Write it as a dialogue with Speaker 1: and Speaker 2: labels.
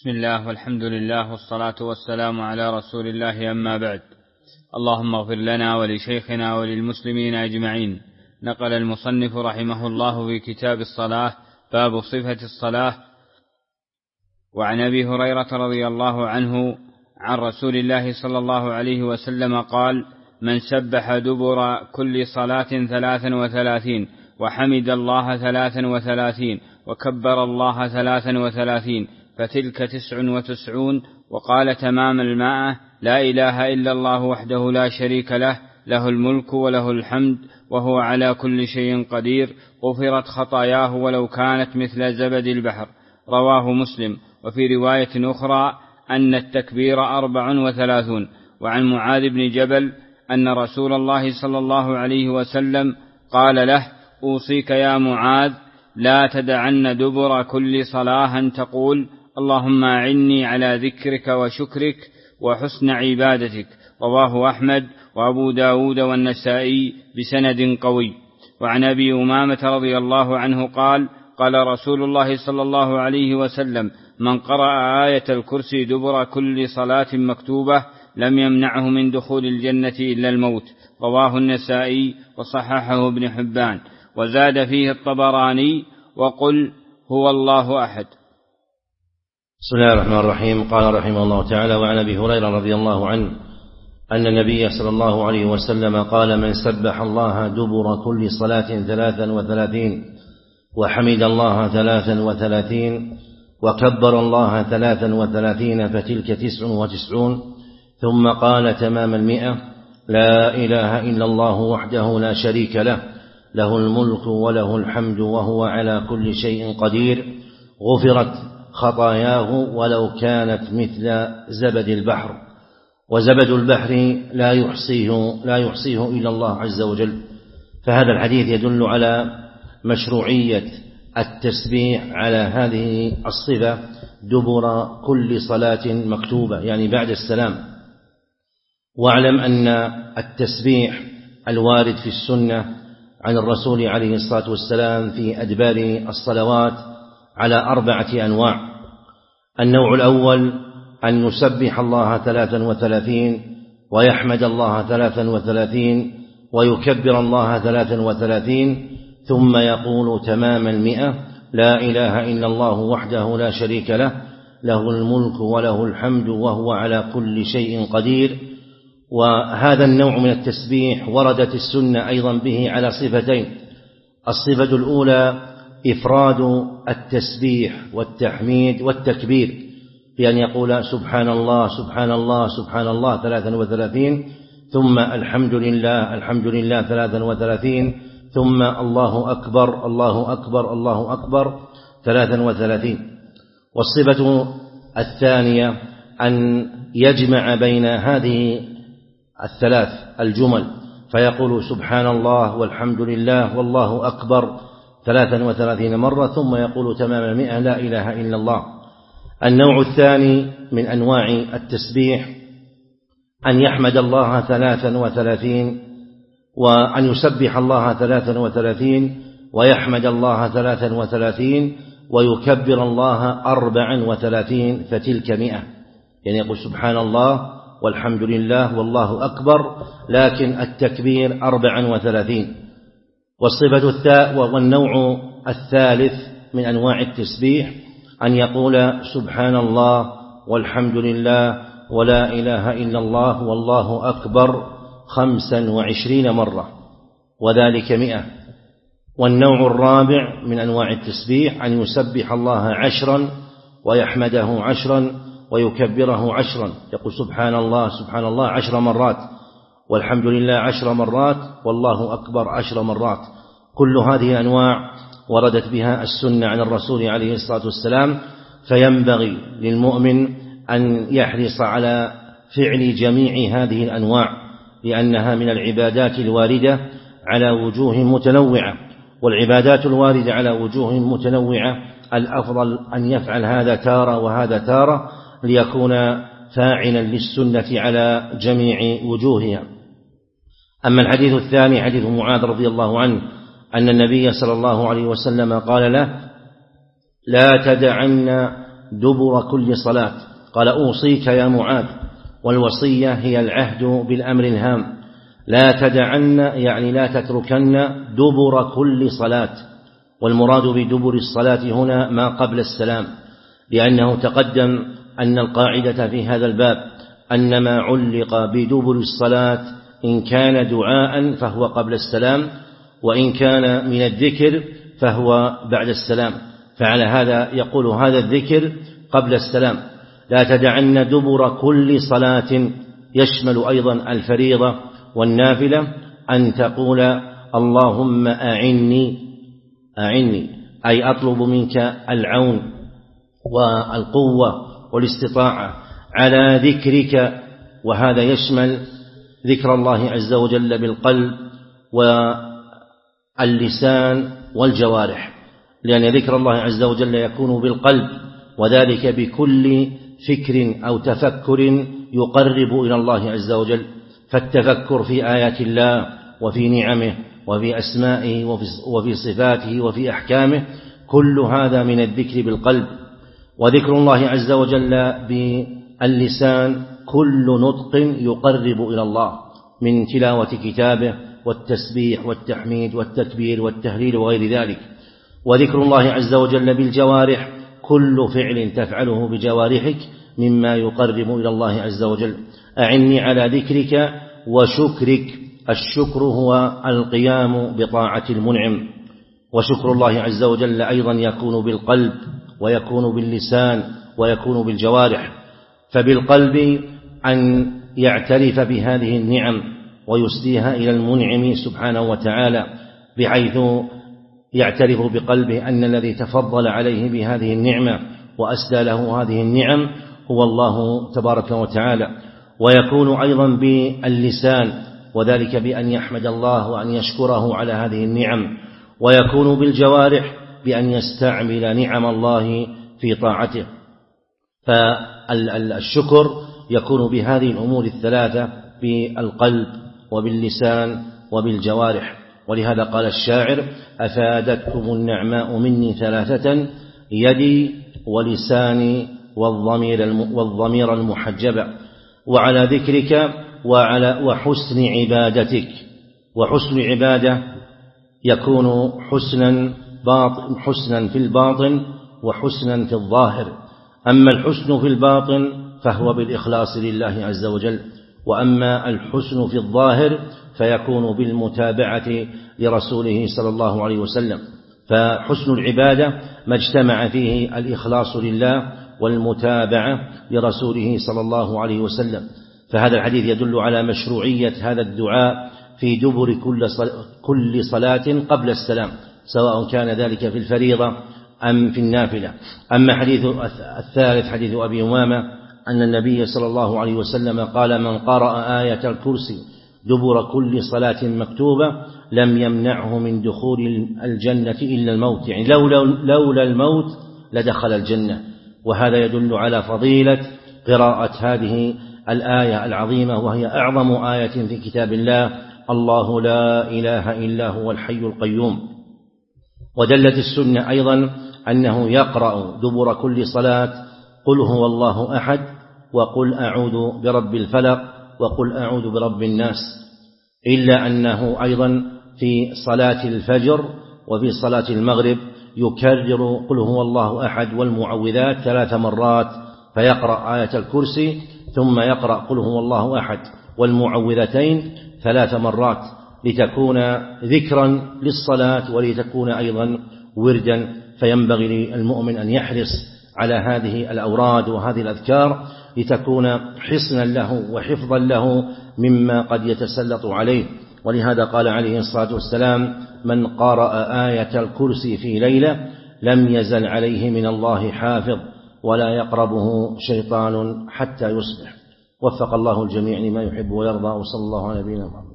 Speaker 1: بسم الله والحمد لله والصلاة والسلام على رسول الله، أما بعد. اللهم اغفر لنا ولشيخنا وللمسلمين أجمعين. نقل المصنف رحمه الله في كتاب الصلاة باب صفة الصلاة. وعن أبي هريرة رضي الله عنه عن رسول الله صلى الله عليه وسلم قال: من سبح دبر كل صلاة 33 وحمد الله 33 وكبر الله 33 فتلك 99. وقال تمام المائة: لا إله إلا الله وحده لا شريك له، له الملك وله الحمد وهو على كل شيء قدير، غفرت خطاياه ولو كانت مثل زبد البحر. رواه مسلم. وفي رواية أخرى أن التكبير 34. وعن معاذ بن جبل أن رسول الله صلى الله عليه وسلم قال له: أوصيك يا معاذ لا تدعن دبر كل صلاة أن تقول: اللهم أعني على ذكرك وشكرك وحسن عبادتك. رواه أحمد وأبو داود والنسائي بسند قوي. وعن أبي أمامة رضي الله عنه قال: قال رسول الله صلى الله عليه وسلم: من قرأ آية الكرسي دبر كل صلاة مكتوبة لم يمنعه من دخول الجنة إلا الموت. رواه النسائي وصححه ابن حبان. وزاد فيه الطبراني: وقل هو الله أحد.
Speaker 2: بسم الله الرحمن الرحيم. قال رحمه الله تعالى: وعن أبي هريرة رضي الله عنه أن النبي صلى الله عليه وسلم قال: من سبح الله دبر كل صلاة 33 وحمد الله 33 وكبر الله 33 فتلك 99. ثم قال تمام 100: لا إله إلا الله وحده لا شريك له، له الملك وله الحمد وهو على كل شيء قدير، غفرت خطاياه ولو كانت مثل زبد البحر. وزبد البحر لا يحصيه إلا الله عز وجل. فهذا الحديث يدل على مشروعية التسبيح على هذه الصفة دبر كل صلاة مكتوبة، يعني بعد السلام. واعلم أن التسبيح الوارد في السنة عن الرسول عليه الصلاة والسلام في أدبار الصلوات على 4 أنواع. النوع الأول أن يسبح الله 33 ويحمد الله 33 ويكبر الله 33 ثم يقول تمام 100: لا إله إلا الله وحده لا شريك له، له الملك وله الحمد وهو على كل شيء قدير. وهذا النوع من التسبيح وردت السنة أيضا به على صفتين: الصفة الأولى إفراد التسبيح والتحميد والتكبير، بأن يقول سبحان الله سبحان الله سبحان الله 33 ثم الحمد لله الحمد لله 33 ثم الله أكبر الله أكبر الله أكبر 33. والصفة الثانية أن يجمع بين هذه 3 الجمل، فيقول سبحان الله والحمد لله والله أكبر 33 مرة ثم يقول تمام 100: لا إله إلا الله. النوع الثاني من أنواع التسبيح أن يحمد الله 33 وأن يسبح الله 33 ويحمد الله 33 ويكبر الله 34 فتلك 100، يعني يقول سبحان الله والحمد لله والله أكبر، لكن التكبير 34. والنوع الثالث من أنواع التسبيح أن يقول سبحان الله والحمد لله ولا إله إلا الله والله أكبر 25 مرة، وذلك 100. والنوع الرابع من أنواع التسبيح أن يسبح الله 10 ويحمده 10 ويكبره 10، يقول سبحان الله سبحان الله 10 مرات والحمد لله 10 مرات والله أكبر 10 مرات. كل هذه أنواع وردت بها السنة عن الرسول عليه الصلاة والسلام، فينبغي للمؤمن أن يحرص على فعل جميع هذه الأنواع، لأنها من العبادات الواردة على وجوه متنوعة. والعبادات الواردة على وجوه متنوعة الأفضل أن يفعل هذا تارة وهذا تارة ليكون فاعلا للسنة على جميع وجوهها. أما الحديث الثاني حديث معاذ رضي الله عنه أن النبي صلى الله عليه وسلم قال له: لا تدعن دبر كل صلاة. قال أوصيك يا معاذ، والوصية هي العهد بالأمر الهام، لا تدعن يعني لا تتركن دبر كل صلاة. والمراد بدبر الصلاة هنا ما قبل السلام، لأنه تقدم أن القاعدة في هذا الباب أن ما علق بدبر الصلاة إن كان دعاء فهو قبل السلام، وإن كان من الذكر فهو بعد السلام. فعلى هذا يقول هذا الذكر قبل السلام. لا تدعن دبر كل صلاة يشمل أيضا الفريضة والنافلة، أن تقول اللهم أعني أي أطلب منك العون والقوة والاستطاعة على ذكرك، وهذا يشمل ذكر الله عز وجل بالقلب واللسان والجوارح، لأن ذكر الله عز وجل يكون بالقلب، وذلك بكل فكر أو تفكر يقرب إلى الله عز وجل. فالتفكر في آيات الله وفي نعمه وفي أسمائه وفي صفاته وفي أحكامه، كل هذا من الذكر بالقلب. وذكر الله عز وجل باللسان كل نطق يقرب إلى الله من تلاوة كتابه والتسبيح والتحميد والتكبير والتهليل وغير ذلك. وذكر الله عز وجل بالجوارح كل فعل تفعله بجوارحك مما يقرب إلى الله عز وجل. أعني على ذكرك وشكرك. الشكر هو القيام بطاعة المنعم، وشكر الله عز وجل أيضا يكون بالقلب ويكون باللسان ويكون بالجوارح. فبالقلب أن يعترف بهذه النعم ويسديها إلى المنعم سبحانه وتعالى، بحيث يعترف بقلبه أن الذي تفضل عليه بهذه النعمة وأسدى له هذه النعم هو الله تبارك وتعالى. ويكون أيضا باللسان، وذلك بأن يحمد الله وأن يشكره على هذه النعم. ويكون بالجوارح بأن يستعمل نعم الله في طاعته. فالشكر يكون بهذه الأمور الثلاثة، بالقلب وباللسان وبالجوارح. ولهذا قال الشاعر: أفادتكم النعماء مني ثلاثة، يدي ولساني والضمير المحجبة. وعلى ذكرك وحسن عبادتك. وحسن عبادة يكون حسنا في الباطن وحسنا في الظاهر. أما الحسن في الباطن فهو بالإخلاص لله عز وجل، وأما الحسن في الظاهر فيكون بالمتابعة لرسوله صلى الله عليه وسلم. فحسن العبادة ما اجتمع فيه الإخلاص لله والمتابعة لرسوله صلى الله عليه وسلم. فهذا الحديث يدل على مشروعية هذا الدعاء في دبر كل صلاة قبل السلام، سواء كان ذلك في الفريضة أم في النافلة. أما حديث الثالث حديث أبي أمامة أن النبي صلى الله عليه وسلم قال: من قرأ آية الكرسي دبر كل صلاة مكتوبة لم يمنعه من دخول الجنة إلا الموت، يعني لولا الموت لدخل الجنة. وهذا يدل على فضيلة قراءة هذه الآية العظيمة، وهي أعظم آية في كتاب الله: الله لا إله إلا هو الحي القيوم. ودلت السنة أيضا أنه يقرأ دبر كل صلاة: قل هو الله أحد، وقل أعوذ برب الفلق، وقل أعوذ برب الناس. إلا أنه أيضا في صلاة الفجر وفي صلاة المغرب يكرر قل هو الله أحد والمعوذات 3 مرات، فيقرأ آية الكرسي ثم يقرأ قل هو الله أحد والمعوذتين 3 مرات، لتكون ذكرا للصلاة ولتكون أيضا وردا. فينبغي للمؤمن أن يحرص على هذه الأوراد وهذه الأذكار لتكون حصنا له وحفظا له مما قد يتسلط عليه. ولهذا قال عليه الصلاة والسلام: من قرأ آية الكرسي في ليلة لم يزل عليه من الله حافظ ولا يقربه شيطان حتى يصبح. وفق الله الجميع لما يحب ويرضى، وصلى الله على نبينا محمد.